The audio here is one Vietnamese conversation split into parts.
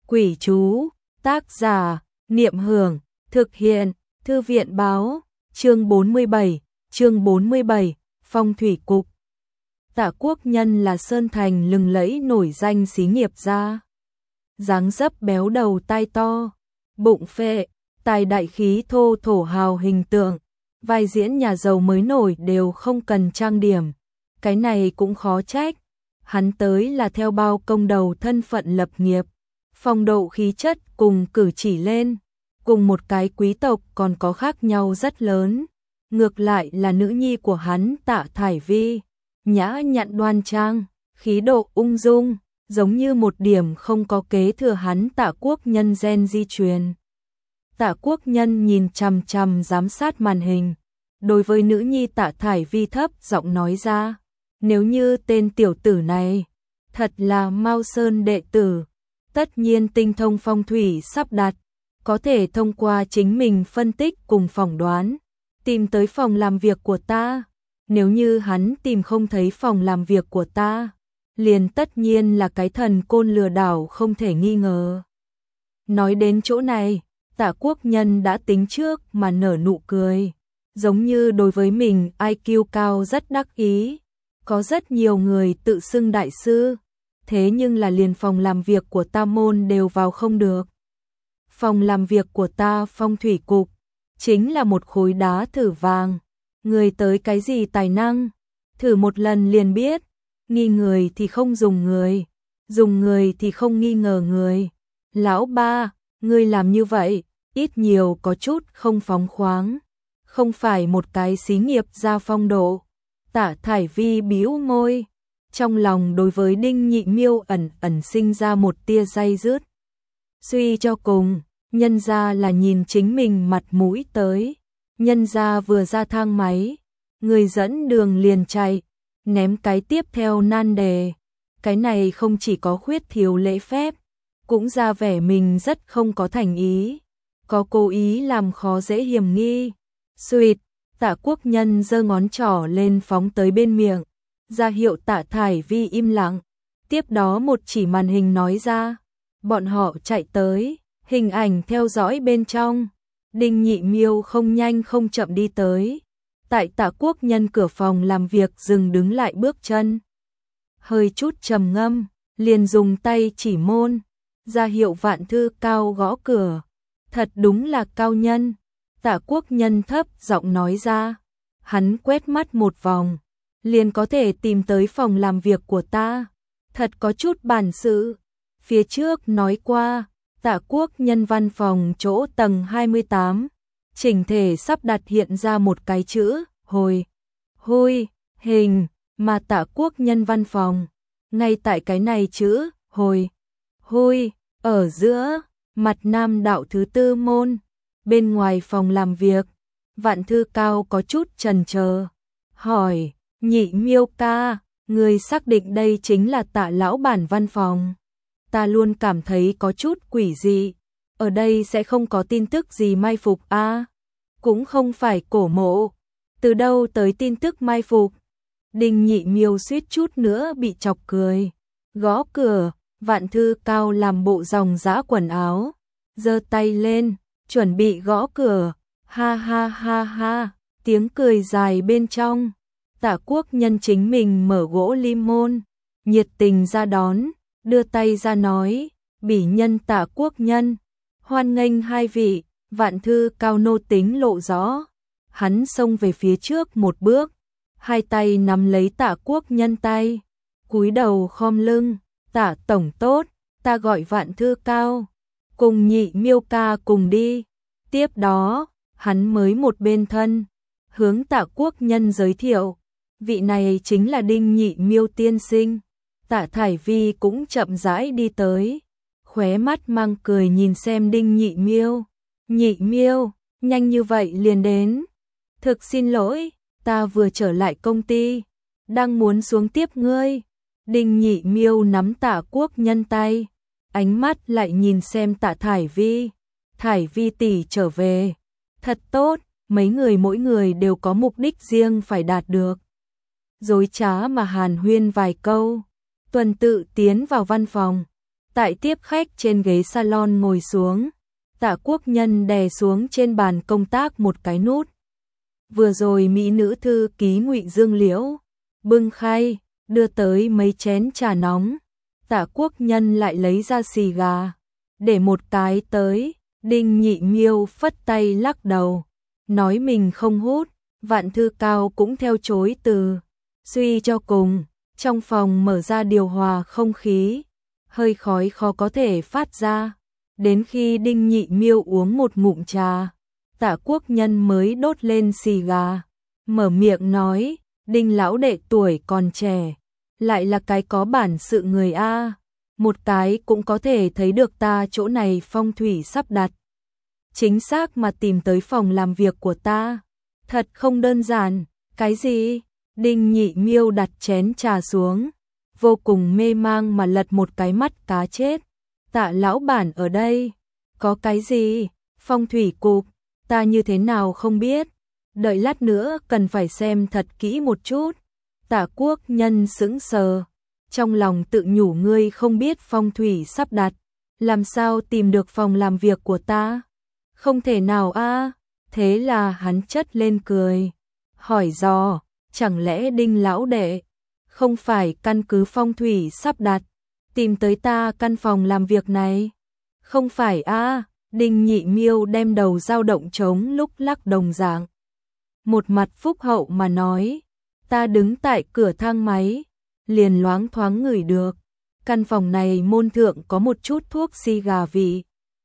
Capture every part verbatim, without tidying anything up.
Quỷ chú, tác giả, Niệm Hưởng, thực hiện, Thư viện báo, chương bốn mươi bảy, chương bốn mươi bảy, Phong thủy cục. Tạ Quốc Nhân là Sơn Thành lừng lẫy nổi danh xí nghiệp gia. Dáng dấp béo đầu tai to, bụng phệ, tài đại khí thô thổ hào hình tượng, vai diễn nhà giàu mới nổi đều không cần trang điểm. Cái này cũng khó trách, hắn tới là theo bao công đầu thân phận lập nghiệp, phong độ khí chất cùng cử chỉ lên, cùng một cái quý tộc còn có khác nhau rất lớn. Ngược lại là nữ nhi của hắn Tạ Thải Vi, nhã nhặn đoan trang, khí độ ung dung, giống như một điểm không có kế thừa hắn Tạ Quốc Nhân gen di truyền. Tạ Quốc Nhân nhìn chằm chằm giám sát màn hình, đối với nữ nhi Tạ Thải Vi thấp giọng nói ra, nếu như tên tiểu tử này thật là Mao Sơn đệ tử, tất nhiên tinh thông phong thủy sắp đặt, có thể thông qua chính mình phân tích cùng phỏng đoán, tìm tới phòng làm việc của ta. Nếu như hắn tìm không thấy phòng làm việc của ta, liền tất nhiên là cái thần côn lừa đảo không thể nghi ngờ. Nói đến chỗ này, Tạ Quốc Nhân đã tính trước mà nở nụ cười, giống như đối với mình i kiu cao rất đắc ý. Có rất nhiều người tự xưng đại sư, thế nhưng là liền phòng làm việc của ta môn đều vào không được. Phòng làm việc của ta phong thủy cục, chính là một khối đá thử vàng. Người tới cái gì tài năng, thử một lần liền biết, nghi người thì không dùng người, dùng người thì không nghi ngờ người. Lão ba, ngươi làm như vậy, ít nhiều có chút không phóng khoáng, không phải một cái xí nghiệp gia phong độ. Tạ Thải Vi bĩu môi, trong lòng đối với Đinh Nhị Miêu ẩn ẩn sinh ra một tia day dứt. Suy cho cùng, nhân ra là nhìn chính mình mặt mũi tới. Nhân ra vừa ra thang máy, người dẫn đường liền chạy, ném cái tiếp theo nan đề. Cái này không chỉ có khuyết thiếu lễ phép, cũng ra vẻ mình rất không có thành ý, có cố ý làm khó dễ hiểm nghi. Xuyệt, Tạ Quốc Nhân giơ ngón trỏ lên phóng tới bên miệng, ra hiệu Tạ Thải Vi im lặng. Tiếp đó một chỉ màn hình nói ra, bọn họ chạy tới, hình ảnh theo dõi bên trong. Đinh Nhị Miêu không nhanh không chậm đi tới, tại Tạ Quốc Nhân cửa phòng làm việc dừng đứng lại bước chân. Hơi chút trầm ngâm, liền dùng tay chỉ môn, ra hiệu Vạn Thư Cao gõ cửa. Thật đúng là cao nhân, Tạ Quốc Nhân thấp giọng nói ra. Hắn quét mắt một vòng, liền có thể tìm tới phòng làm việc của ta. Thật có chút bản sự. Phía trước nói qua, Tạ Quốc Nhân văn phòng chỗ tầng hai mươi tám, chỉnh thể sắp đặt hiện ra một cái chữ, hồi, hôi, hình, mà Tạ Quốc Nhân văn phòng, ngay tại cái này chữ, hồi, hôi, ở giữa, mặt nam đạo thứ tư môn, bên ngoài phòng làm việc. Vạn Thư Cao có chút chần chờ, hỏi, Nhị Miêu ca, người xác định đây chính là Tạ lão bản văn phòng? Ta luôn cảm thấy có chút quỷ dị, ở đây sẽ không có tin tức gì mai phục a, à? Cũng không phải cổ mộ, từ đâu tới tin tức mai phục? Đinh Nhị Miêu suýt chút nữa bị chọc cười. Gõ cửa, Vạn Thư Cao làm bộ dòng dã quần áo, giơ tay lên, chuẩn bị gõ cửa. Ha ha ha ha, tiếng cười dài bên trong. Tạ Quốc Nhân chính mình mở gỗ lim môn, nhiệt tình ra đón, đưa tay ra nói, bỉ nhân Tạ Quốc Nhân, hoan nghênh hai vị. Vạn Thư Cao nô tính lộ rõ, hắn xông về phía trước một bước, hai tay nắm lấy Tạ Quốc Nhân tay, cúi đầu khom lưng. Tạ tổng tốt, ta gọi Vạn Thư Cao, cùng Nhị Miêu ca cùng đi. Tiếp đó, hắn mới một bên thân, hướng Tạ Quốc Nhân giới thiệu, vị này chính là Đinh Nhị Miêu tiên sinh. Tạ Thải Vi cũng chậm rãi đi tới, khóe mắt mang cười nhìn xem Đinh Nhị Miêu. Nhị Miêu, nhanh như vậy liền đến. Thực xin lỗi, ta vừa trở lại công ty, đang muốn xuống tiếp ngươi. Đinh Nhị Miêu nắm Tạ Quốc Nhân tay, ánh mắt lại nhìn xem Tạ Thải Vi. Thải Vi tỷ trở về, thật tốt, mấy người mỗi người đều có mục đích riêng phải đạt được. Dối trá mà hàn huyên vài câu, tuần tự tiến vào văn phòng. Tại tiếp khách trên ghế salon ngồi xuống, Tạ Quốc Nhân đè xuống trên bàn công tác một cái nút. Vừa rồi mỹ nữ thư ký Ngụy Dương Liễu bưng khay, đưa tới mấy chén trà nóng. Tạ Quốc Nhân lại lấy ra xì gà, để một cái tới. Đinh Nhị Miêu phất tay lắc đầu, nói mình không hút. Vạn Thư Cao cũng theo chối từ. Suy cho cùng, trong phòng mở ra điều hòa không khí, hơi khói khó có thể phát ra. Đến khi Đinh Nhị Miêu uống một ngụm trà, Tạ Quốc Nhân mới đốt lên xì gà, mở miệng nói, Đinh lão đệ tuổi còn trẻ, lại là cái có bản sự người a, một cái cũng có thể thấy được ta chỗ này phong thủy sắp đặt. Chính xác mà tìm tới phòng làm việc của ta, thật không đơn giản. Cái gì? Đinh Nhị Miêu đặt chén trà xuống, vô cùng mê mang mà lật một cái mắt cá chết. Tạ lão bản ở đây, có cái gì? Phong thủy cục, ta như thế nào không biết, đợi lát nữa cần phải xem thật kỹ một chút. Tạ Quốc Nhân sững sờ, trong lòng tự nhủ ngươi không biết phong thủy sắp đặt, làm sao tìm được phòng làm việc của ta? Không thể nào a. Thế là hắn chất lên cười, hỏi dò, chẳng lẽ Đinh lão đệ không phải căn cứ phong thủy sắp đặt tìm tới ta căn phòng làm việc này? Không phải a. Đinh Nhị Miêu đem đầu dao động trống lúc lắc đồng dạng, một mặt phúc hậu mà nói, ta đứng tại cửa thang máy, liền loáng thoáng ngửi được, căn phòng này môn thượng có một chút thuốc xì gà vị.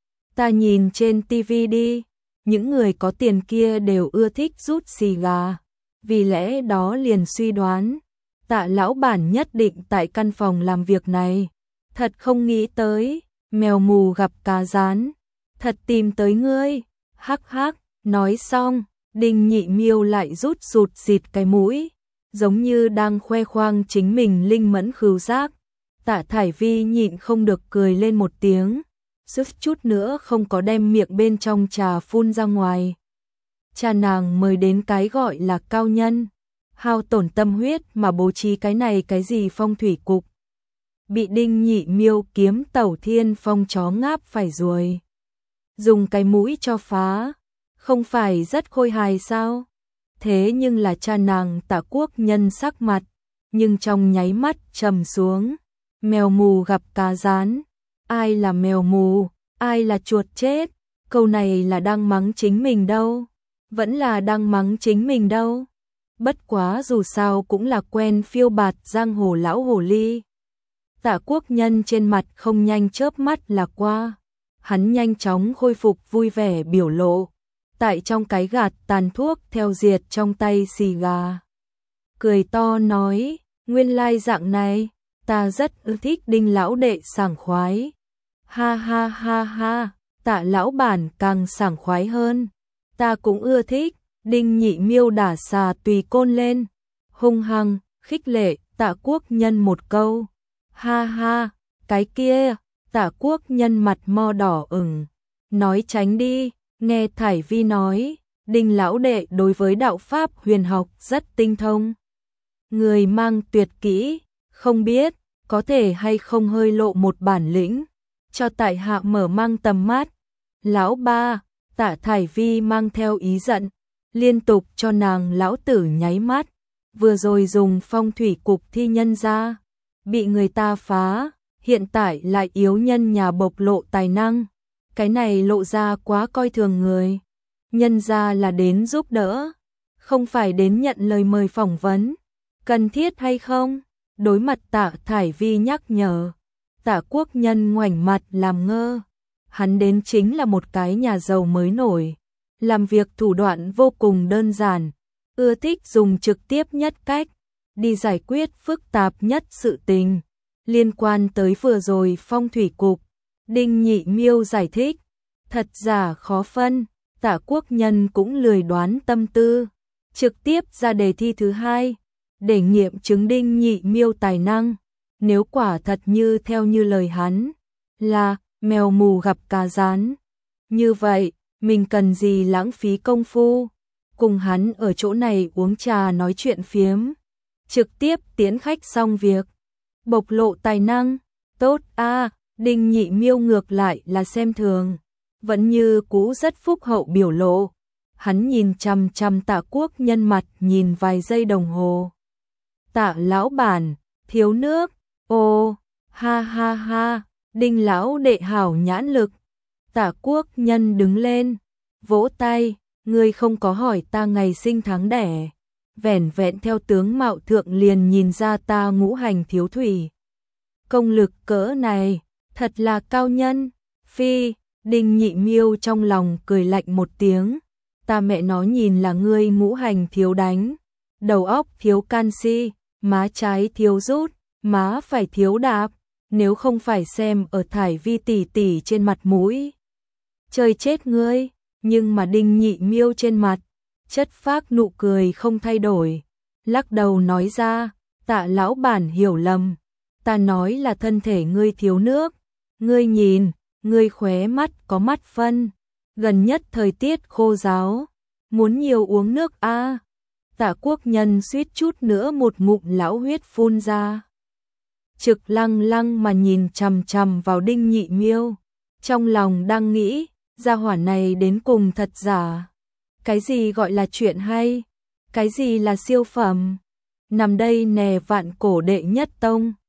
Ta nhìn trên tivi đi, những người có tiền kia đều ưa thích rút xì gà, vì lẽ đó liền suy đoán, Tạ lão bản nhất định tại căn phòng làm việc này. Thật không nghĩ tới, mèo mù gặp cá rán, thật tìm tới ngươi. Hắc hắc, nói xong, Đinh Nhị Miêu lại rút rụt rịt cái mũi, giống như đang khoe khoang chính mình linh mẫn khứu giác. Tạ Thải Vi nhịn không được cười lên một tiếng, suýt chút nữa không có đem miệng bên trong trà phun ra ngoài. Cha nàng mời đến cái gọi là cao nhân, hao tổn tâm huyết mà bố trí cái này cái gì phong thủy cục, bị Đinh Nhị Miêu kiếm tẩu thiên phong chó ngáp phải ruồi, dùng cái mũi cho phá, không phải rất khôi hài sao? Thế nhưng là cha nàng Tạ Quốc Nhân sắc mặt, nhưng trong nháy mắt trầm xuống. Mèo mù gặp cá rán, ai là mèo mù, ai là chuột chết? Câu này là đang mắng chính mình đâu, vẫn là đang mắng chính mình đâu. Bất quá dù sao cũng là quen phiêu bạt giang hồ lão hồ ly. Tạ Quốc Nhân trên mặt không nhanh chớp mắt là qua, hắn nhanh chóng khôi phục vui vẻ biểu lộ, tại trong cái gạt tàn thuốc theo diệt trong tay xì gà, cười to nói, nguyên lai dạng này, ta rất ưa thích Đinh lão đệ sảng khoái. Ha ha ha ha, Tạ lão bản càng sảng khoái hơn, ta cũng ưa thích. Đinh Nhị Miêu đả xà tùy côn lên, hung hăng khích lệ Tạ Quốc Nhân một câu. Ha ha, cái kia. Tạ Quốc Nhân mặt mo đỏ ửng, nói tránh đi. Nghe Thải Vi nói, Đinh lão đệ đối với đạo pháp huyền học rất tinh thông, người mang tuyệt kỹ, không biết có thể hay không hơi lộ một bản lĩnh, cho tại hạ mở mang tầm mắt. Lão ba, Tạ Thải Vi mang theo ý giận, liên tục cho nàng lão tử nháy mắt, vừa rồi dùng phong thủy cục thi nhân ra, bị người ta phá, hiện tại lại yếu nhân nhà bộc lộ tài năng, cái này lộ ra quá coi thường người, nhân ra là đến giúp đỡ, không phải đến nhận lời mời phỏng vấn, cần thiết hay không? Đối mặt Tạ Thải Vi nhắc nhở, Tạ Quốc Nhân ngoảnh mặt làm ngơ, hắn đến chính là một cái nhà giàu mới nổi, làm việc thủ đoạn vô cùng đơn giản, ưa thích dùng trực tiếp nhất cách, đi giải quyết phức tạp nhất sự tình, liên quan tới vừa rồi phong thủy cục. Đinh Nhị Miêu giải thích, thật giả khó phân, Tạ Quốc Nhân cũng lười đoán tâm tư, trực tiếp ra đề thi thứ hai, để nghiệm chứng Đinh Nhị Miêu tài năng. Nếu quả thật như theo như lời hắn, là mèo mù gặp cá rán, như vậy, mình cần gì lãng phí công phu, cùng hắn ở chỗ này uống trà nói chuyện phiếm, trực tiếp tiến khách xong việc, bộc lộ tài năng, tốt a. Đinh Nhị Miêu ngược lại là xem thường, vẫn như cũ rất phúc hậu biểu lộ. Hắn nhìn chằm chằm Tạ Quốc Nhân mặt nhìn vài giây đồng hồ. Tạ lão bản, thiếu nước, ô, ha ha ha, Đinh lão đệ hảo nhãn lực. Tạ Quốc Nhân đứng lên, vỗ tay, ngươi không có hỏi ta ngày sinh tháng đẻ, vẻn vẹn theo tướng mạo thượng liền nhìn ra ta ngũ hành thiếu thủy. Công lực cỡ này, thật là cao nhân. Phi, Đinh Nhị Miêu trong lòng cười lạnh một tiếng, ta mẹ nó nhìn là ngươi ngũ hành thiếu đánh, đầu óc thiếu canxi, má trái thiếu rút, má phải thiếu đạp, nếu không phải xem ở Thải Vi tỷ tỷ trên mặt mũi, chơi chết ngươi. Nhưng mà Đinh Nhị Miêu trên mặt, chất phác nụ cười không thay đổi, lắc đầu nói ra, Tạ lão bản hiểu lầm, ta nói là thân thể ngươi thiếu nước, ngươi nhìn, ngươi khóe mắt có mắt phân, gần nhất thời tiết khô ráo, muốn nhiều uống nước a. À. Tạ Quốc Nhân suýt chút nữa một ngụm lão huyết phun ra. Trực lăng lăng mà nhìn chằm chằm vào Đinh Nhị Miêu, trong lòng đang nghĩ, gia hỏa này đến cùng thật giả. Cái gì gọi là chuyện hay? Cái gì là siêu phẩm? Nằm đây nè vạn cổ đệ nhất tông,